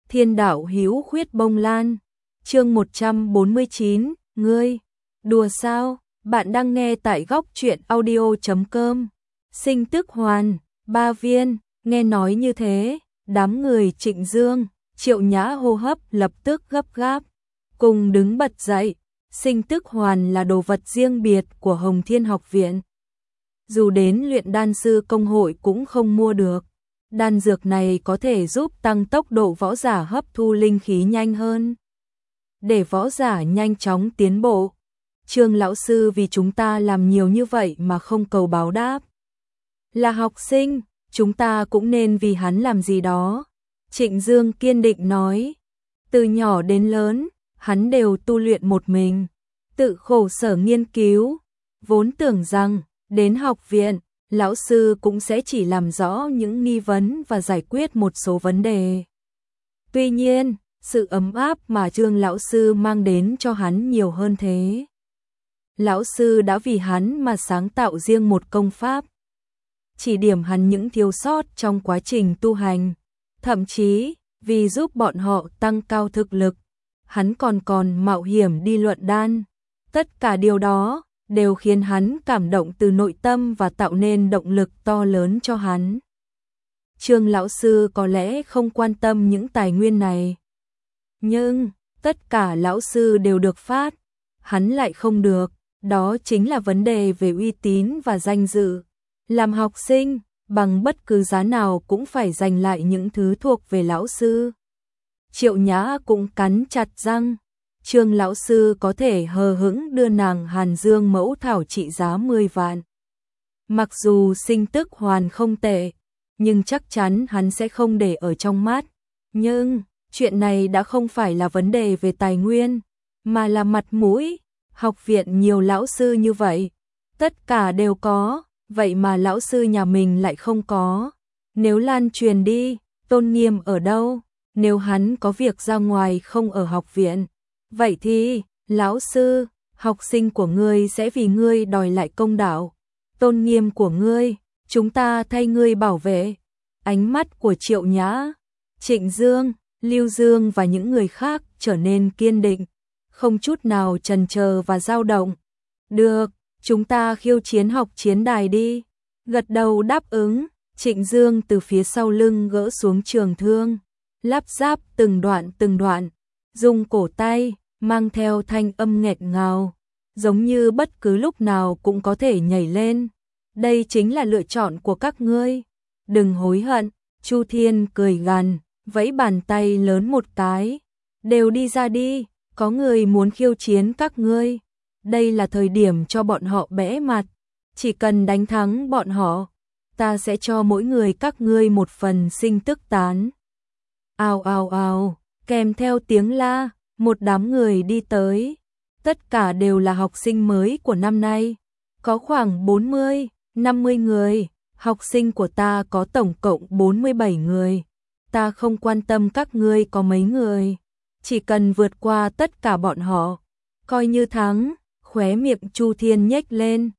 Thiên đạo hữu khuyết bông lan. Chương 149, ngươi đùa sao? Bạn đang nghe tại góc truyện audio.com. Sinh tức hoàn, 3 viên, nghe nói như thế, đám người Trịnh Dương, Triệu Nhã hô hấp lập tức gấp gáp, cùng đứng bật dậy. Sinh tức hoàn là đồ vật riêng biệt của Hồng Thiên Học Viện. Dù đến luyện đan sư công hội cũng không mua được. Đan dược này có thể giúp tăng tốc độ võ giả hấp thu linh khí nhanh hơn. Để võ giả nhanh chóng tiến bộ. Trương lão sư vì chúng ta làm nhiều như vậy mà không cầu báo đáp. Là học sinh, chúng ta cũng nên vì hắn làm gì đó. Trịnh Dương kiên định nói. Từ nhỏ đến lớn, hắn đều tu luyện một mình, tự khổ sở nghiên cứu. Vốn tưởng rằng, đến học viện, lão sư cũng sẽ chỉ làm rõ những nghi vấn và giải quyết một số vấn đề. Tuy nhiên, sự ấm áp mà Trương lão sư mang đến cho hắn nhiều hơn thế. Lão sư đã vì hắn mà sáng tạo riêng một công pháp, chỉ điểm hắn những thiếu sót trong quá trình tu hành, thậm chí vì giúp bọn họ tăng cao thực lực, hắn còn mạo hiểm đi luận đan. Tất cả điều đó đều khiến hắn cảm động từ nội tâm và tạo nên động lực to lớn cho hắn. Trương lão sư có lẽ không quan tâm những tài nguyên này, nhưng tất cả lão sư đều được phát, hắn lại không được. Đó chính là vấn đề về uy tín và danh dự. Làm học sinh, bằng bất cứ giá nào cũng phải giành lại những thứ thuộc về lão sư. Triệu Nhã cũng cắn chặt răng. Trương lão sư có thể hờ hững đưa nàng Hàn Dương mẫu thảo trị giá 10 vạn. Mặc dù sinh tức hoàn không tệ, nhưng chắc chắn hắn sẽ không để ở trong mắt. Nhưng, chuyện này đã không phải là vấn đề về tài nguyên, mà là mặt mũi. Học viện nhiều lão sư như vậy, tất cả đều có, vậy mà lão sư nhà mình lại không có. Nếu lan truyền đi, tôn nghiêm ở đâu? Nếu hắn có việc ra ngoài không ở học viện, vậy thì, lão sư, học sinh của ngươi sẽ vì ngươi đòi lại công đạo. Tôn nghiêm của ngươi, chúng ta thay ngươi bảo vệ. Ánh mắt của Triệu Nhã, Trịnh Dương, Lưu Dương và những người khác trở nên kiên định, không chút nào chần chờ và dao động. Được, chúng ta khiêu chiến học chiến đài đi. Gật đầu đáp ứng, Trịnh Dương từ phía sau lưng gỡ xuống trường thương, lắp ráp từng đoạn, dùng cổ tay, mang theo thanh âm nghẹt ngào, giống như bất cứ lúc nào cũng có thể nhảy lên. Đây chính là lựa chọn của các ngươi. Đừng hối hận. Chu Thiên cười gằn, vẫy bàn tay lớn một cái. Đều đi ra đi. Có người muốn khiêu chiến các ngươi. Đây là thời điểm cho bọn họ bẽ mặt. Chỉ cần đánh thắng bọn họ, ta sẽ cho mỗi người các ngươi một phần sinh tức tán. Ào ào ào, kèm theo tiếng la, một đám người đi tới. Tất cả đều là học sinh mới của năm nay. Có khoảng 40, 50 người. Học sinh của ta có tổng cộng 47 người. Ta không quan tâm các ngươi có mấy người. Chỉ cần vượt qua tất cả bọn họ, coi như thắng. Khóe miệng Chu Thiên nhếch lên.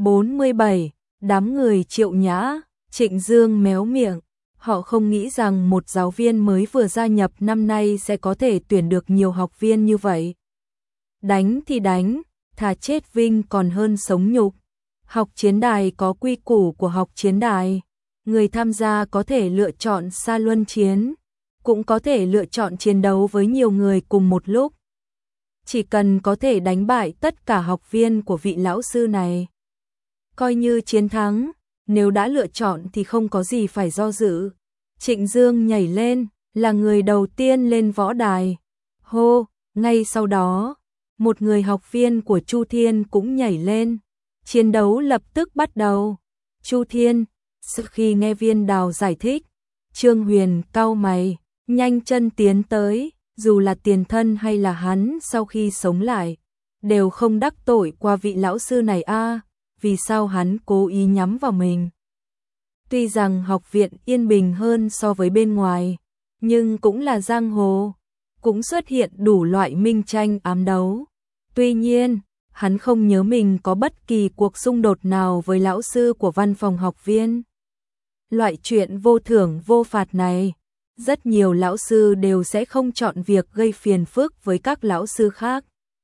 47, đám người Triệu Nhã, Trịnh Dương méo miệng. Họ không nghĩ rằng một giáo viên mới vừa gia nhập năm nay sẽ có thể tuyển được nhiều học viên như vậy. Đánh thì đánh, thà chết vinh còn hơn sống nhục. Học chiến đài có quy củ của học chiến đài. Người tham gia có thể lựa chọn xa luân chiến, cũng có thể lựa chọn chiến đấu với nhiều người cùng một lúc. Chỉ cần có thể đánh bại tất cả học viên của vị lão sư này, coi như chiến thắng. Nếu đã lựa chọn thì không có gì phải do dự. Trịnh Dương nhảy lên, là người đầu tiên lên võ đài. Hô, ngay sau đó, một người học viên của Chu Thiên cũng nhảy lên. Chiến đấu lập tức bắt đầu. Chu Thiên, sau khi nghe Viên Đào giải thích, Trương Huyền cau mày, nhanh chân tiến tới. Dù là tiền thân hay là hắn sau khi sống lại, đều không đắc tội qua vị lão sư này a. Vì sao hắn cố ý nhắm vào mình? Tuy rằng học viện yên bình hơn so với bên ngoài, nhưng cũng là giang hồ, cũng xuất hiện đủ loại minh tranh ám đấu. Tuy nhiên, hắn không nhớ mình có bất kỳ cuộc xung đột nào với lão sư của văn phòng học viên. Loại chuyện vô thưởng vô phạt này, Rất nhiều lão sư đều sẽ không chọn việc gây phiền phức với các lão sư khác.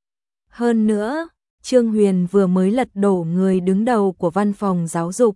Hơn nữa, Trương Huyền vừa mới lật đổ người đứng đầu của văn phòng giáo dục.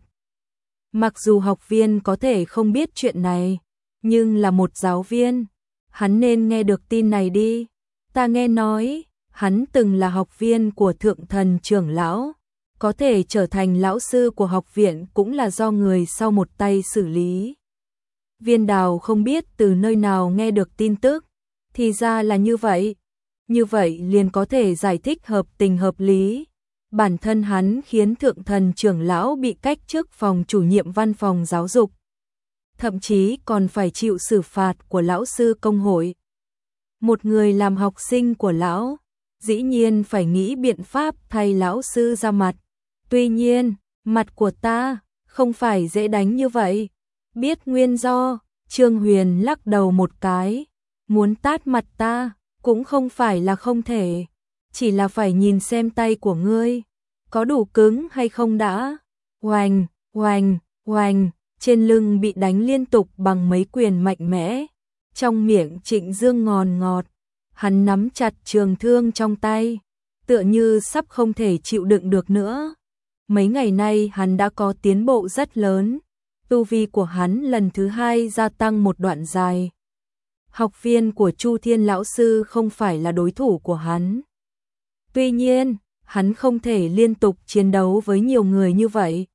Mặc dù học viên có thể không biết chuyện này, nhưng là một giáo viên, hắn nên nghe được tin này đi. Ta nghe nói, hắn từng là học viên của thượng thần trưởng lão, có thể trở thành lão sư của học viện cũng là do người sau một tay xử lý. Viên Đào không biết từ nơi nào nghe được tin tức, thì ra là như vậy. Như vậy liền có thể giải thích hợp tình hợp lý. Bản thân hắn khiến thượng thần trưởng lão bị cách chức phòng chủ nhiệm văn phòng giáo dục. Thậm chí còn phải chịu xử phạt của lão sư công hội. Một người làm học sinh của lão, dĩ nhiên phải nghĩ biện pháp thay lão sư ra mặt. Tuy nhiên, mặt của ta không phải dễ đánh như vậy. Biết nguyên do, Trương Huyền lắc đầu một cái. Muốn tát mặt ta, cũng không phải là không thể. Chỉ là phải nhìn xem tay của ngươi có đủ cứng hay không đã. Oành, oành, oành, trên lưng bị đánh liên tục bằng mấy quyền mạnh mẽ. Trong miệng Trịnh Dương ngòn ngọt, hắn nắm chặt trường thương trong tay, tựa như sắp không thể chịu đựng được nữa. Mấy ngày nay hắn đã có tiến bộ rất lớn, tu vi của hắn lần thứ 2 gia tăng một đoạn dài. Học viên của Chu Thiên lão sư không phải là đối thủ của hắn. Tuy nhiên, hắn không thể liên tục chiến đấu với nhiều người như vậy.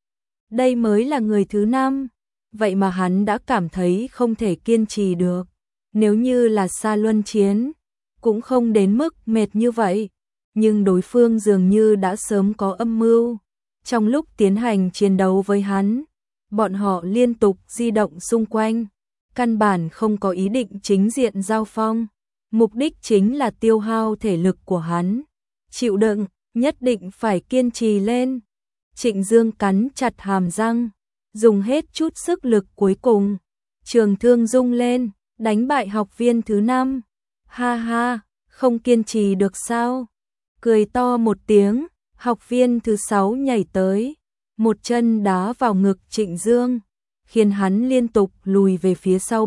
Đây mới là người thứ 5, vậy mà hắn đã cảm thấy không thể kiên trì được. Nếu như là Sa Luân chiến, cũng không đến mức mệt như vậy, nhưng đối phương dường như đã sớm có âm mưu. Trong lúc tiến hành chiến đấu với hắn, bọn họ liên tục di động xung quanh, căn bản không có ý định chính diện giao phong, mục đích chính là tiêu hao thể lực của hắn. Chịu đựng, nhất định phải kiên trì lên. Trịnh Dương cắn chặt hàm răng, dùng hết chút sức lực cuối cùng, trường thương rung lên, đánh bại học viên thứ 5. Ha ha, không kiên trì được sao? Cười to một tiếng, học viên thứ 6 nhảy tới, một chân đá vào ngực Trịnh Dương, khiến hắn liên tục lùi về phía sau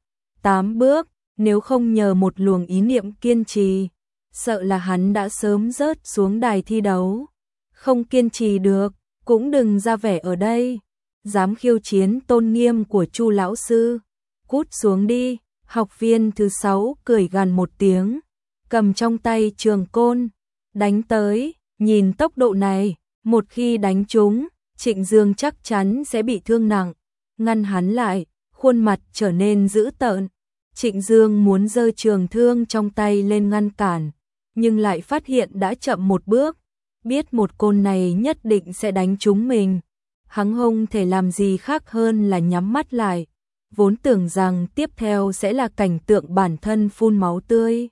7-8 bước, nếu không nhờ một luồng ý niệm kiên trì, sợ là hắn đã sớm rớt xuống đài thi đấu. Không kiên trì được, cũng đừng ra vẻ ở đây, dám khiêu chiến tôn nghiêm của Chu lão sư, cút xuống đi. Học viên thứ 6 cười gằn một tiếng, cầm trong tay trường côn, đánh tới. Nhìn tốc độ này, một khi đánh trúng, Trịnh Dương chắc chắn sẽ bị thương nặng. Ngăn hắn lại, khuôn mặt trở nên dữ tợn. Trịnh Dương muốn giơ trường thương trong tay lên ngăn cản, nhưng lại phát hiện đã chậm một bước, biết một côn này nhất định sẽ đánh trúng mình. Hắn không thể làm gì khác hơn là nhắm mắt lại, vốn tưởng rằng tiếp theo sẽ là cảnh tượng bản thân phun máu tươi,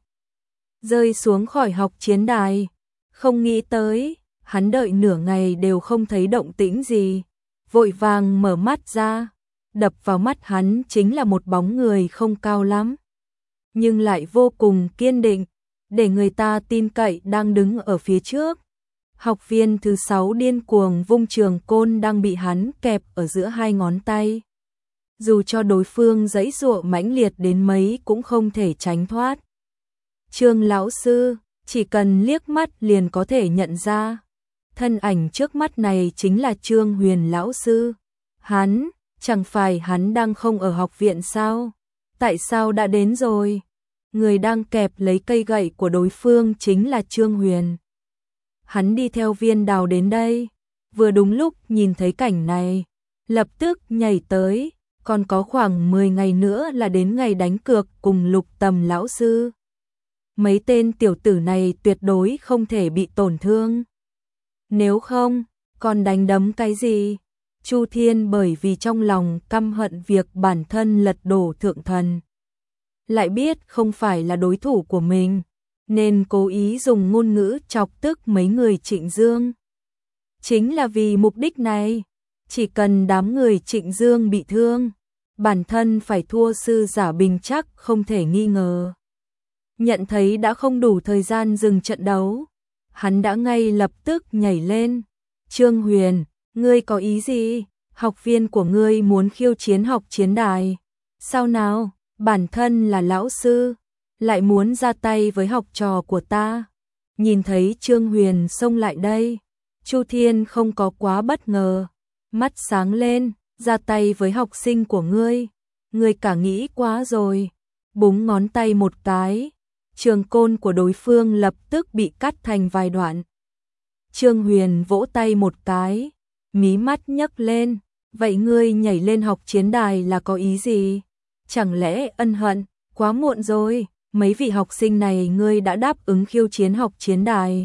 rơi xuống khỏi học chiến đài. Không nghĩ tới, hắn đợi nửa ngày đều không thấy động tĩnh gì, vội vàng mở mắt ra, đập vào mắt hắn chính là một bóng người không cao lắm, nhưng lại vô cùng kiên định, để người ta tin cậy đang đứng ở phía trước. Học viên thứ 6 điên cuồng vung trường côn đang bị hắn kẹp ở giữa hai ngón tay. Dù cho đối phương giãy giụa mãnh liệt đến mấy cũng không thể tránh thoát. Trương lão sư, chỉ cần liếc mắt liền có thể nhận ra, thân ảnh trước mắt này chính là Trương Huyền lão sư. Hắn, chẳng phải hắn đang không ở học viện sao? Tại sao đã đến rồi? Người đang kẹp lấy cây gậy của đối phương chính là Trương Huyền. Hắn đi theo Viên Đào đến đây, vừa đúng lúc nhìn thấy cảnh này, lập tức nhảy tới, còn có khoảng 10 ngày nữa là đến ngày đánh cược cùng Lục Tầm lão sư. Mấy tên tiểu tử này tuyệt đối không thể bị tổn thương. Nếu không, còn đánh đấm cái gì? Chu Thiên bởi vì trong lòng căm hận việc bản thân lật đổ thượng thần, lại biết không phải là đối thủ của mình, nên cố ý dùng ngôn ngữ chọc tức mấy người Trịnh Dương. Chính là vì mục đích này, chỉ cần đám người Trịnh Dương bị thương, bản thân phải thua sư giả bình chắc không thể nghi ngờ. Nhận thấy đã không đủ thời gian dừng trận đấu, hắn đã ngay lập tức nhảy lên. Trương Huyền, ngươi có ý gì? Học viên của ngươi muốn khiêu chiến học chiến đài. Sao nào, bản thân là lão sư, lại muốn ra tay với học trò của ta. Nhìn thấy Trương Huyền xông lại đây, Chu Thiên không có quá bất ngờ, mắt sáng lên, ra tay với học sinh của ngươi cả nghĩ quá rồi. Búng ngón tay một cái, trường côn của đối phương lập tức bị cắt thành vài đoạn. Trương Huyền vỗ tay một cái, mí mắt nhấc lên, vậy ngươi nhảy lên học chiến đài là có ý gì? Chẳng lẽ ân hận, quá muộn rồi, mấy vị học sinh này ngươi đã đáp ứng khiêu chiến học chiến đài.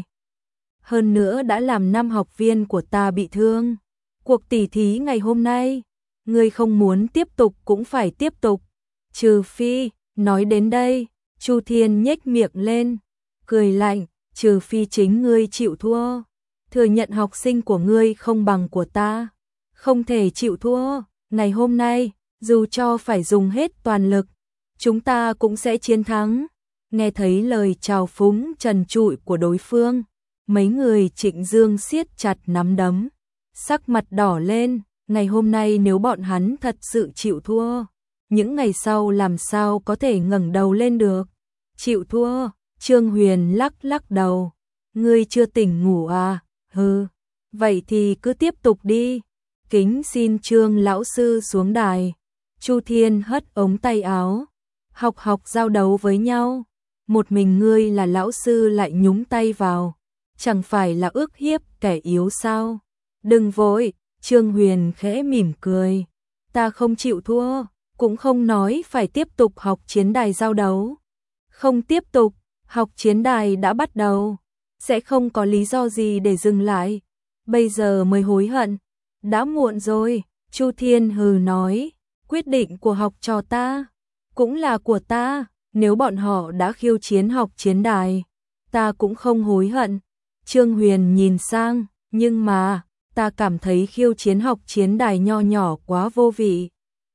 Hơn nữa đã làm 5 học viên của ta bị thương. Cuộc tỉ thí ngày hôm nay, ngươi không muốn tiếp tục cũng phải tiếp tục. Trừ phi, nói đến đây, Chu Thiên nhếch miệng lên, cười lạnh, trừ phi chính ngươi chịu thua. Thừa nhận học sinh của ngươi không bằng của ta. Không thể chịu thua, ngày hôm nay, dù cho phải dùng hết toàn lực, chúng ta cũng sẽ chiến thắng. Nghe thấy lời chào phúng trần trụi của đối phương, mấy người Trịnh Dương siết chặt nắm đấm, sắc mặt đỏ lên, ngày hôm nay nếu bọn hắn thật sự chịu thua, những ngày sau làm sao có thể ngẩng đầu lên được. Chịu thua, Trương Huyền lắc lắc đầu, ngươi chưa tỉnh ngủ à, hừ, vậy thì cứ tiếp tục đi, kính xin Trương lão sư xuống đài. Chu Thiên hất ống tay áo, học giao đấu với nhau, một mình ngươi là lão sư lại nhúng tay vào, chẳng phải là ức hiếp kẻ yếu sao? Đừng vội, Trương Huyền khẽ mỉm cười, ta không chịu thua, cũng không nói phải tiếp tục học chiến đài giao đấu. Không tiếp tục, học chiến đài đã bắt đầu, sẽ không có lý do gì để dừng lại, bây giờ mới hối hận, đã muộn rồi. Chu Thiên hừ nói, quyết định của học trò ta, cũng là của ta, nếu bọn họ đã khiêu chiến học chiến đài, ta cũng không hối hận. Trương Huyền nhìn sang, nhưng mà, ta cảm thấy khiêu chiến học chiến đài nho nhỏ quá vô vị.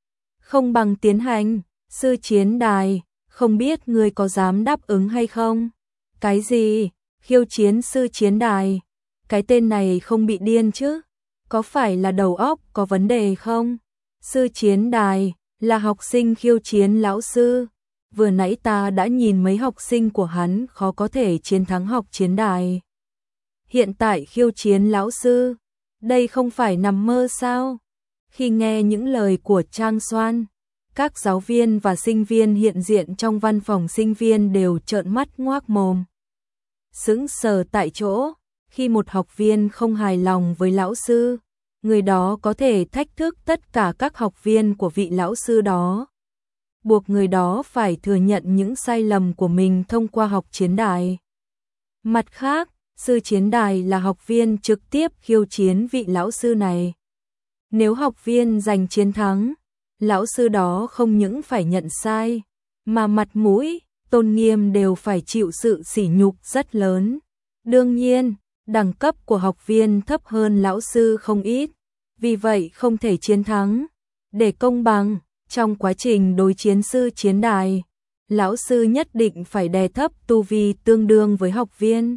Không bằng tiến hành, sư chiến đài, không biết ngươi có dám đáp ứng hay không? Cái gì? Khiêu chiến sư chiến đài? Cái tên này không bị điên chứ? Có phải là đầu óc có vấn đề không? Sư chiến đài, là học sinh khiêu chiến lão sư. Vừa nãy ta đã nhìn mấy học sinh của hắn khó có thể chiến thắng học chiến đài. Hiện tại khiêu chiến lão sư, đây không phải nằm mơ sao? Khi nghe những lời của Trang Soan, các giáo viên và sinh viên hiện diện trong văn phòng sinh viên đều trợn mắt ngoác mồm. Sững sờ tại chỗ, khi một học viên không hài lòng với lão sư, người đó có thể thách thức tất cả các học viên của vị lão sư đó, buộc người đó phải thừa nhận những sai lầm của mình thông qua học chiến đài. Mặt khác, sư chiến đài là học viên trực tiếp khiêu chiến vị lão sư này. Nếu học viên giành chiến thắng, lão sư đó không những phải nhận sai, mà mặt mũi, tôn nghiêm đều phải chịu sự sỉ nhục rất lớn. Đương nhiên, đẳng cấp của học viên thấp hơn lão sư không ít, vì vậy không thể chiến thắng. Để công bằng, trong quá trình đối chiến sư chiến đài, lão sư nhất định phải đè thấp tu vi tương đương với học viên.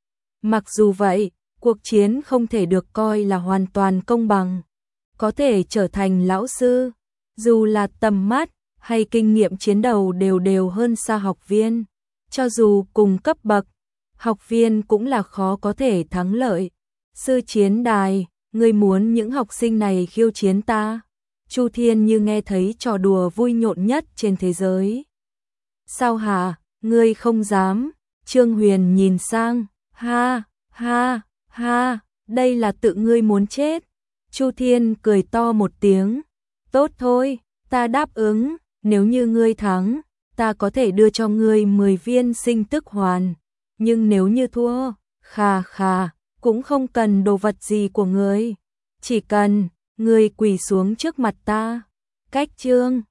Mặc dù vậy, cuộc chiến không thể được coi là hoàn toàn công bằng. Có thể trở thành lão sư, dù là tầm mắt hay kinh nghiệm chiến đấu đều hơn xa học viên. Cho dù cùng cấp bậc, học viên cũng là khó có thể thắng lợi. Sư chiến đài, ngươi muốn những học sinh này khiêu chiến ta? Chu Thiên như nghe thấy trò đùa vui nhộn nhất trên thế giới. Sao hả, ngươi không dám? Trương Huyền nhìn sang, ha, ha, ha, đây là tự ngươi muốn chết. Chu Thiên cười to một tiếng, tốt thôi, ta đáp ứng, nếu như ngươi thắng, ta có thể đưa cho ngươi 10 viên sinh tức hoàn, nhưng nếu như thua, khà khà, cũng không cần đồ vật gì của ngươi, chỉ cần ngươi quỳ xuống trước mặt ta. Cách chương